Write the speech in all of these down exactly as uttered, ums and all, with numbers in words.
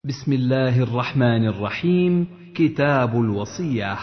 بسم الله الرحمن الرحيم. كتاب الوصية.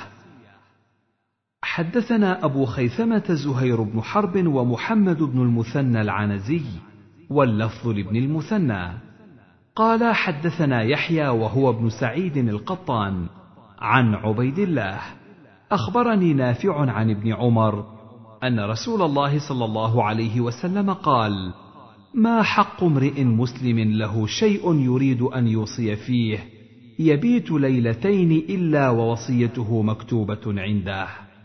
حدثنا أبو خيثمة زهير بن حرب ومحمد بن المثنى العنزي، واللفظ لابن المثنى، قال حدثنا يحيى وهو ابن سعيد القطان عن عبيد الله أخبرني نافع عن ابن عمر أن رسول الله صلى الله عليه وسلم قال: ما حق امرئ مسلم له شيء يريد أن يوصي فيه يبيت ليلتين إلا ووصيته مكتوبة عنده.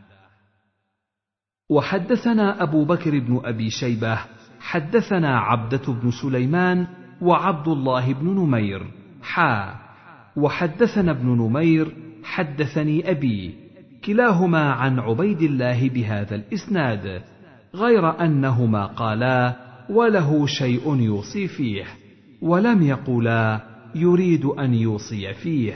وحدثنا أبو بكر بن أبي شيبة حدثنا عبدة بن سليمان وعبد الله بن نمير حا وحدثنا ابن نمير حدثني أبي، كلاهما عن عبيد الله بهذا الإسناد، غير أنهما قالا: وله شيء يوصي فيه، ولم يقولا يريد أن يوصي فيه.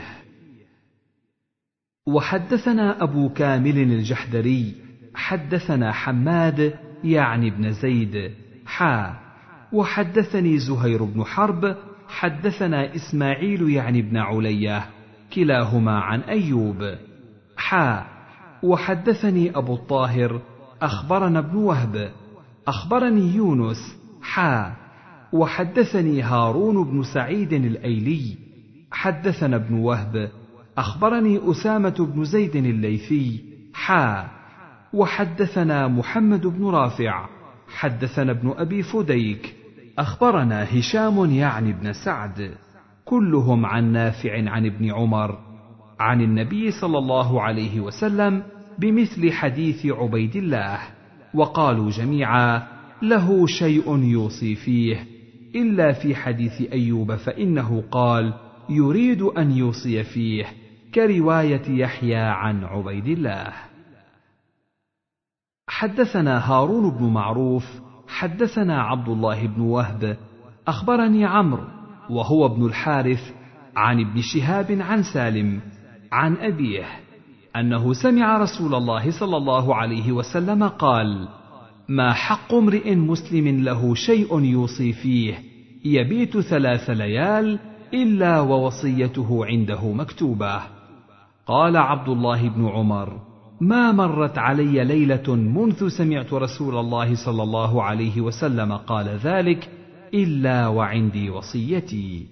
وحدثنا أبو كامل الجحدري حدثنا حماد يعني ابن زيد حا وحدثني زهير بن حرب حدثنا إسماعيل يعني ابن علية، كلاهما عن أيوب حا وحدثني أبو الطاهر أخبرنا ابن وهب أخبرني يونس حا وحدثني هارون بن سعيد الأيلي حدثنا ابن وهب أخبرني أسامة بن زيد الليثي حا وحدثنا محمد بن رافع حدثنا ابن أبي فديك أخبرنا هشام يعني ابن سعد، كلهم عن نافع عن ابن عمر عن النبي صلى الله عليه وسلم بمثل حديث عبيد الله، وقالوا جميعا: له شيء يوصي فيه، إلا في حديث أيوب فإنه قال: يريد أن يوصي فيه، كرواية يحيى عن عبيد الله. حدثنا هارون بن معروف حدثنا عبد الله بن وهب أخبرني عمرو وهو ابن الحارث عن ابن شهاب عن سالم عن أبيه أنه سمع رسول الله صلى الله عليه وسلم قال: ما حق امرئ مسلم له شيء يوصي فيه يبيت ثلاث ليال إلا ووصيته عنده مكتوبة. قال عبد الله بن عمر: ما مرت علي ليلة منذ سمعت رسول الله صلى الله عليه وسلم قال ذلك إلا وعندي وصيتي.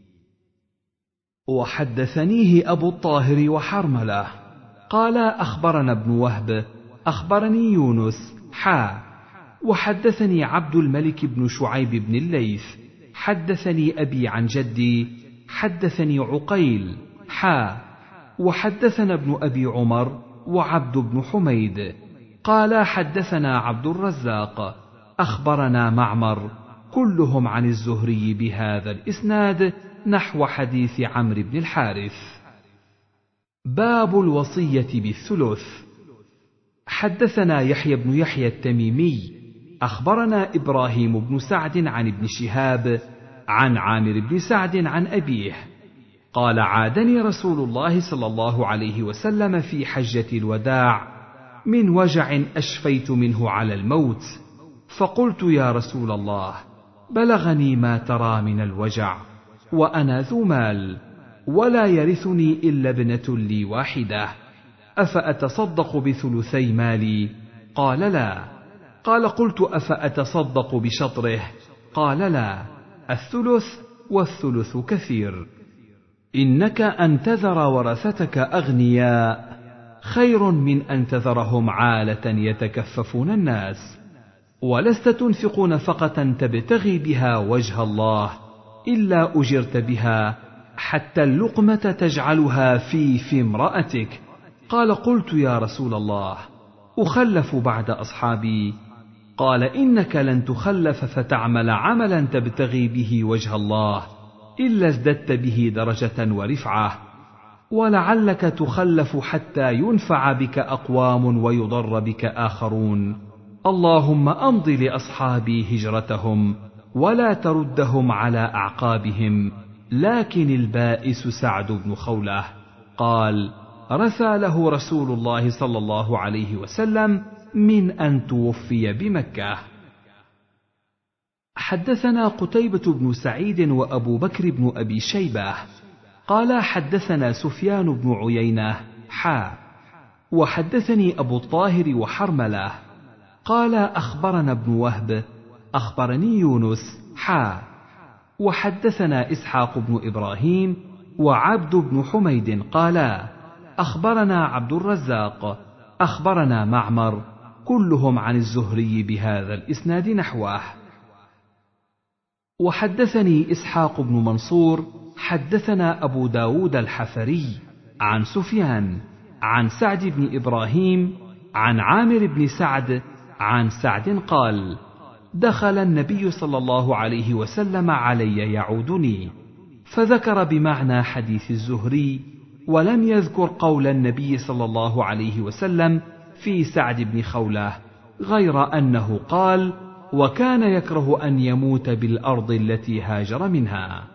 وحدثنيه أبو الطاهر وحرملة قال أخبرنا ابن وهب أخبرني يونس حا وحدثني عبد الملك بن شعيب بن الليث حدثني أبي عن جدي حدثني عقيل حا وحدثنا ابن أبي عمر وعبد بن حميد قال حدثنا عبد الرزاق أخبرنا معمر، كلهم عن الزهري بهذا الإسناد نحو حديث عمرو بن الحارث. باب الوصية بالثلث. حدثنا يحيى بن يحيى التميمي أخبرنا إبراهيم بن سعد عن ابن شهاب عن عامر بن سعد عن أبيه قال: عادني رسول الله صلى الله عليه وسلم في حجة الوداع من وجع أشفيت منه على الموت، فقلت: يا رسول الله، بلغني ما ترى من الوجع، وأنا ذو مال ولا يرثني إلا ابنة لي واحدة، أفأتصدق بثلثي مالي؟ قال: لا. قال: قلت: أفأتصدق بشطره؟ قال: لا، الثلث، والثلث كثير. إنك أن تذر ورثتك أغنياء خير من أن تذرهم عالة يتكففون الناس، ولست تنفق نفقة تبتغي بها وجه الله إلا أجرت بها حتى اللقمة تجعلها في في امرأتك. قال: قلت: يا رسول الله، أخلف بعد أصحابي؟ قال: إنك لن تخلف فتعمل عملا تبتغي به وجه الله إلا ازددت به درجة ورفعة، ولعلك تخلف حتى ينفع بك أقوام ويضر بك آخرون. اللهم أمض لأصحابي هجرتهم ولا تردهم على أعقابهم، لكن البائس سعد بن خولة. قال: رثى له رسول الله صلى الله عليه وسلم من أن توفي بمكة. حدثنا قتيبة بن سعيد وأبو بكر بن أبي شيبة قال حدثنا سفيان بن عيينة حا وحدثني أبو الطاهر وحرملة قال أخبرنا ابن وهب أخبرني يونس حا وحدثنا إسحاق بن إبراهيم وعبد بن حميد قالا أخبرنا عبد الرزاق أخبرنا معمر كلهم عن الزهري بهذا الإسناد نحوه. وحدثني إسحاق بن منصور حدثنا أبو داود الحفري عن سفيان عن سعد بن إبراهيم عن عامر بن سعد عن سعد قال دخل النبي صلى الله عليه وسلم علي يعودني، فذكر بمعنى حديث الزهري ولم يذكر قول النبي صلى الله عليه وسلم في سعد بن خولة، غير أنه قال وكان يكره أن يموت بالأرض التي هاجر منها.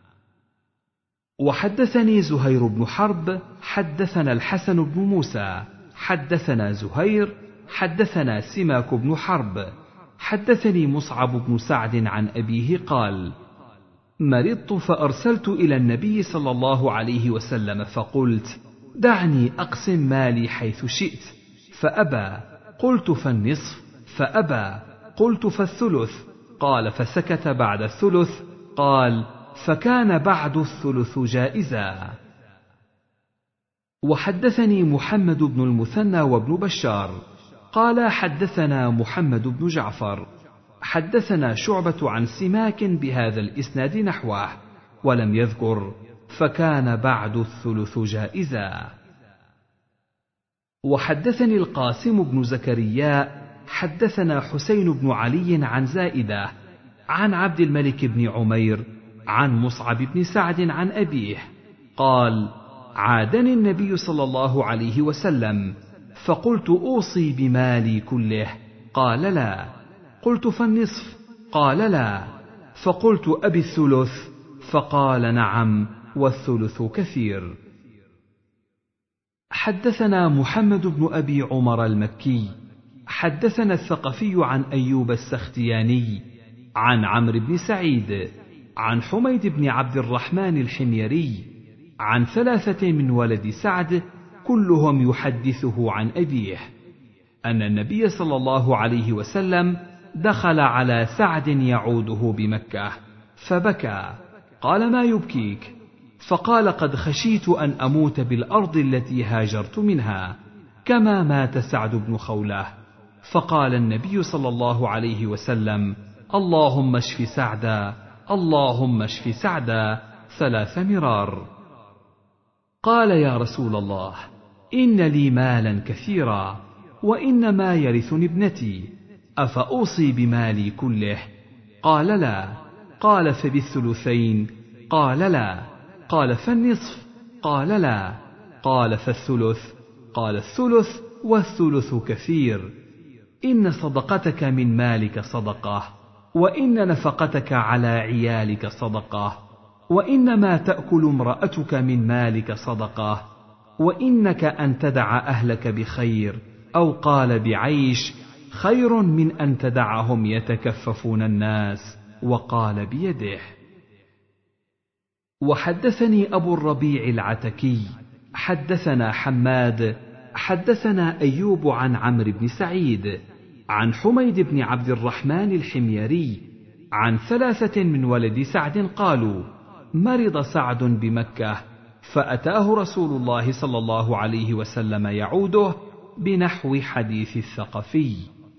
وحدثني زهير بن حرب حدثنا الحسن بن موسى حدثنا زهير حدثنا سماك بن حرب حدثني مصعب بن سعد عن أبيه قال مرضت فأرسلت إلى النبي صلى الله عليه وسلم فقلت دعني أقسم مالي حيث شئت، فأبى، قلت فالنصف، فأبى، قلت فالثلث، قال فسكت بعد الثلث، قال فكان بعد الثلث جائزا. وحدثني محمد بن المثنى وابن بشار قال حدثنا محمد بن جعفر حدثنا شعبة عن سماك بهذا الإسناد نحوه ولم يذكر فكان بعد الثلث جائزا. وحدثني القاسم بن زكريا حدثنا حسين بن علي عن زائدة عن عبد الملك بن عمير عن مصعب بن سعد عن أبيه قال عادني النبي صلى الله عليه وسلم فقلت أوصي بمالي كله، قال لا، قلت فالنصف، قال لا، فقلت أبي الثلث، فقال نعم والثلث كثير. حدثنا محمد بن أبي عمر المكي حدثنا الثقفي عن أيوب السختياني عن عمرو بن سعيد عن حميد بن عبد الرحمن الحميري عن ثلاثة من ولد سعد كلهم يحدثه عن أبيه أن النبي صلى الله عليه وسلم دخل على سعد يعوده بمكة فبكى، قال ما يبكيك؟ فقال قد خشيت أن أموت بالأرض التي هاجرت منها كما مات سعد بن خولة. فقال النبي صلى الله عليه وسلم اللهم اشف سعدا، اللهم اشف سعدا ثلاث مرار. قال يا رسول الله إن لي مالا كثيرا وإنما يرثني ابنتي، أفأوصي بمالي كله؟ قال لا. قال فبالثلثين؟ قال لا. قال فالنصف؟ قال لا. قال فالثلث؟ قال الثلث والثلث كثير. إن صدقتك من مالك صدقة، وإن نفقتك على عيالك صدقة، وإنما تأكل امرأتك من مالك صدقة، وإنك أن تدع أهلك بخير أو قال بعيش خير من أن تدعهم يتكففون الناس، وقال بيده. وحدثني أبو الربيع العتكي حدثنا حماد حدثنا أيوب عن عمرو بن سعيد عن حميد بن عبد الرحمن الحميري عن ثلاثة من ولد سعد قالوا مرض سعد بمكة فأتاه رسول الله صلى الله عليه وسلم يعوده بنحو حديث الثقفي.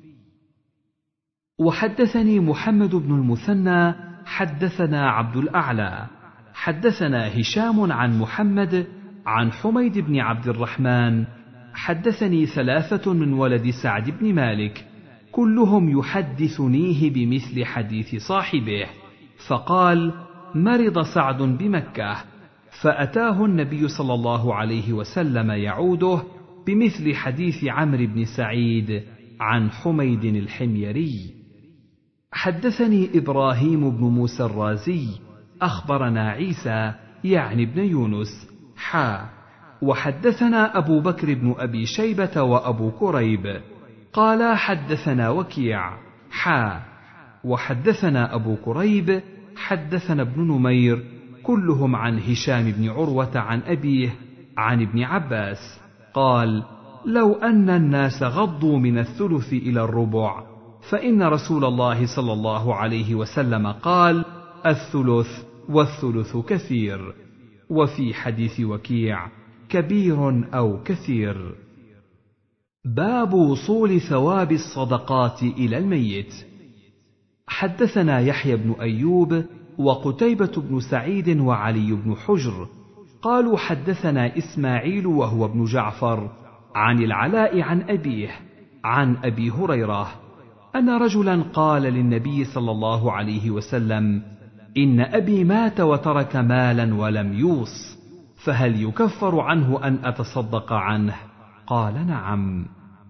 وحدثني محمد بن المثنى حدثنا عبد الأعلى حدثنا هشام عن محمد عن حميد بن عبد الرحمن حدثني ثلاثة من ولد سعد بن مالك كلهم يحدثنيه بمثل حديث صاحبه، فقال مرض سعد بمكة فأتاه النبي صلى الله عليه وسلم يعوده بمثل حديث عمرو بن سعيد عن حميد الحميري. حدثني إبراهيم بن موسى الرازي أخبرنا عيسى يعني ابن يونس حا وحدثنا أبو بكر بن أبي شيبة وأبو كريب قال حدثنا وكيع حا وحدثنا أبو كريب حدثنا ابن نمير كلهم عن هشام بن عروة عن أبيه عن ابن عباس قال: لو أن الناس غضوا من الثلث إلى الربع، فإن رسول الله صلى الله عليه وسلم قال: الثلث والثلث كثير. وفي حديث وكيع: كبير أو كثير. باب وصول ثواب الصدقات إلى الميت. حدثنا يحيى بن أيوب وقتيبة بن سعيد وعلي بن حجر قالوا حدثنا إسماعيل وهو ابن جعفر عن العلاء عن أبيه عن أبي هريرة أن رجلا قال للنبي صلى الله عليه وسلم: إن أبي مات وترك مالا ولم يوص، فهل يكفر عنه أن أتصدق عنه؟ قال: نعم.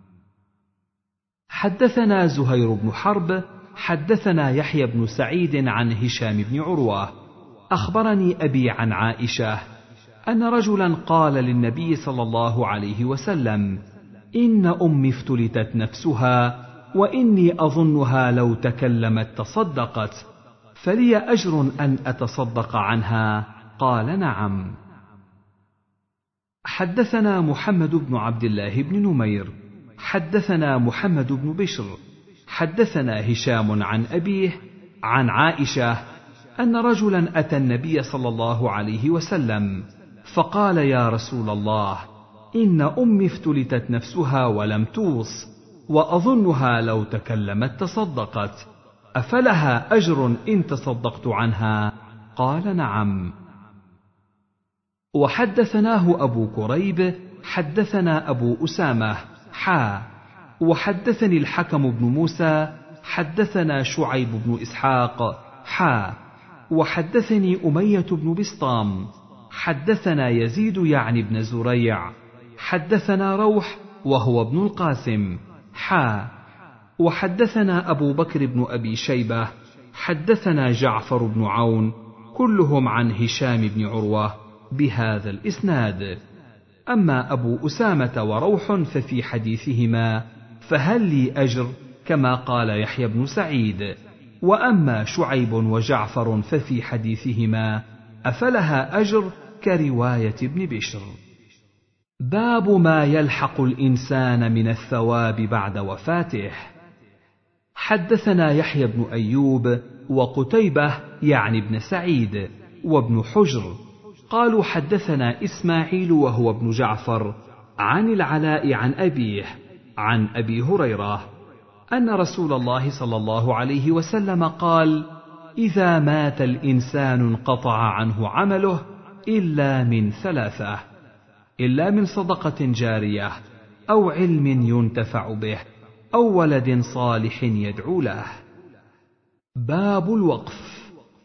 حدثنا زهير بن حرب حدثنا يحيى بن سعيد عن هشام بن عروة أخبرني أبي عن عائشة أن رجلا قال للنبي صلى الله عليه وسلم: إن أمي افتلتت نفسها وإني أظنها لو تكلمت تصدقت، فلي أجر أن أتصدق عنها؟ قال: نعم. حدثنا محمد بن عبد الله بن نمير حدثنا محمد بن بشر حدثنا هشام عن أبيه عن عائشة أن رجلا أتى النبي صلى الله عليه وسلم فقال: يا رسول الله، إن أمي افتلتت نفسها ولم توص، وأظنها لو تكلمت تصدقت، أفلها أجر إن تصدقت عنها؟ قال: نعم. وحدثناه أبو كريب حدثنا أبو أسامة حا وحدثني الحكم بن موسى حدثنا شعيب بن إسحاق حا وحدثني أمية بن بسطام حدثنا يزيد يعني بن زريع حدثنا روح وهو ابن القاسم حا وحدثنا أبو بكر بن أبي شيبة حدثنا جعفر بن عون كلهم عن هشام بن عروة بهذا الإسناد. أما أبو أسامة وروح ففي حديثهما فهل لي أجر كما قال يحيى بن سعيد، وأما شعيب وجعفر ففي حديثهما أفلها أجر كرواية ابن بشر. باب ما يلحق الإنسان من الثواب بعد وفاته. حدثنا يحيى بن أيوب وقتيبة يعني ابن سعيد وابن حجر قالوا حدثنا إسماعيل وهو ابن جعفر عن العلاء عن أبيه عن أبي هريرة أن رسول الله صلى الله عليه وسلم قال: إذا مات الإنسان انقطع عنه عمله إلا من ثلاثة: إلا من صدقة جارية أو علم ينتفع به أو ولد صالح يدعو له. باب الوقف.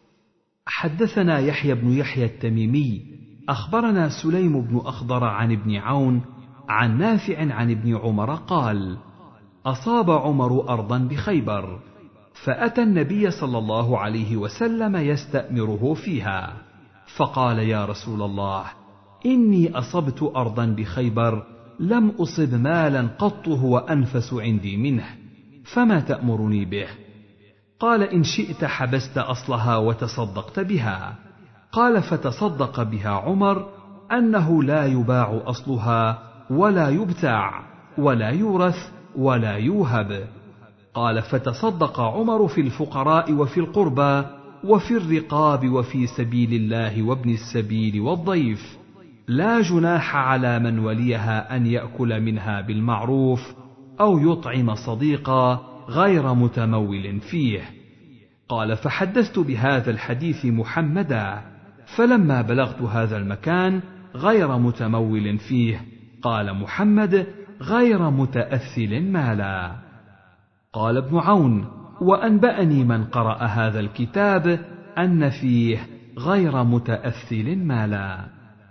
حدثنا يحيى بن يحيى التميمي أخبرنا سليم بن أخضر عن ابن عون عن نافع عن ابن عمر قال: أصاب عمر أرضا بخيبر، فأتى النبي صلى الله عليه وسلم يستأمره فيها، فقال: يا رسول الله، إني أصبت أرضا بخيبر لم أصب مالا قط هو أنفس عندي منه، فما تأمرني به؟ قال: إن شئت حبست أصلها وتصدقت بها. قال: فتصدق بها عمر أنه لا يباع أصلها ولا يبتاع ولا يورث ولا يوهب. قال: فتصدق عمر في الفقراء وفي القربى وفي الرقاب وفي سبيل الله وابن السبيل والضيف، لا جناح على من وليها أن يأكل منها بالمعروف أو يطعم صديقا غير متمول فيه. قال: فحدثت بهذا الحديث محمدا، فلما بلغت هذا المكان غير متمول فيه، قال محمد: غير متأثل مالا. قال ابن عون: وأنبأني من قرأ هذا الكتاب أن فيه غير متأثل مالا.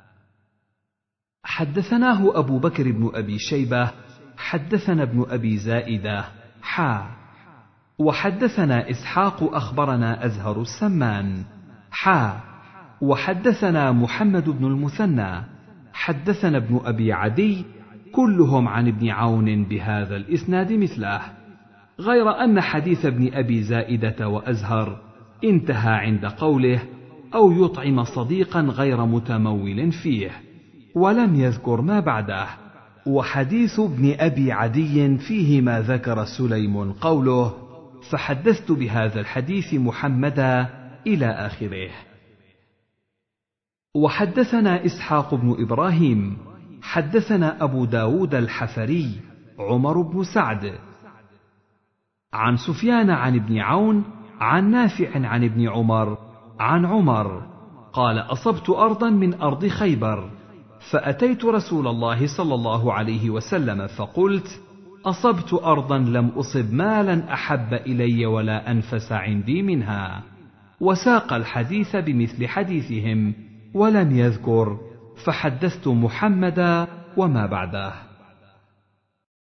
حدثناه أبو بكر بن أبي شيبة حدثنا ابن أبي زائدة حا وحدثنا إسحاق أخبرنا أزهر السمان حا وحدثنا محمد بن المثنى حدثنا ابن أبي عدي كلهم عن ابن عون بهذا الإسناد مثله، غير أن حديث ابن أبي زائدة وأزهر انتهى عند قوله: أو يطعم صديقا غير متمول فيه، ولم يذكر ما بعده. وحديث ابن أبي عدي فيه ما ذكر سليم قوله: فحدثت بهذا الحديث محمدا إلى آخره. وحدثنا إسحاق بن إبراهيم حدثنا أبو داود الحفري عمر بن سعد عن سفيان عن ابن عون عن نافع عن ابن عمر عن عمر قال: أصبت أرضا من أرض خيبر، فأتيت رسول الله صلى الله عليه وسلم فقلت: أصبت أرضا لم أصب مالا أحب إلي ولا أنفس عندي منها. وساق الحديث بمثل حديثهم ولم يذكر، فحدثت محمدا وما بعده.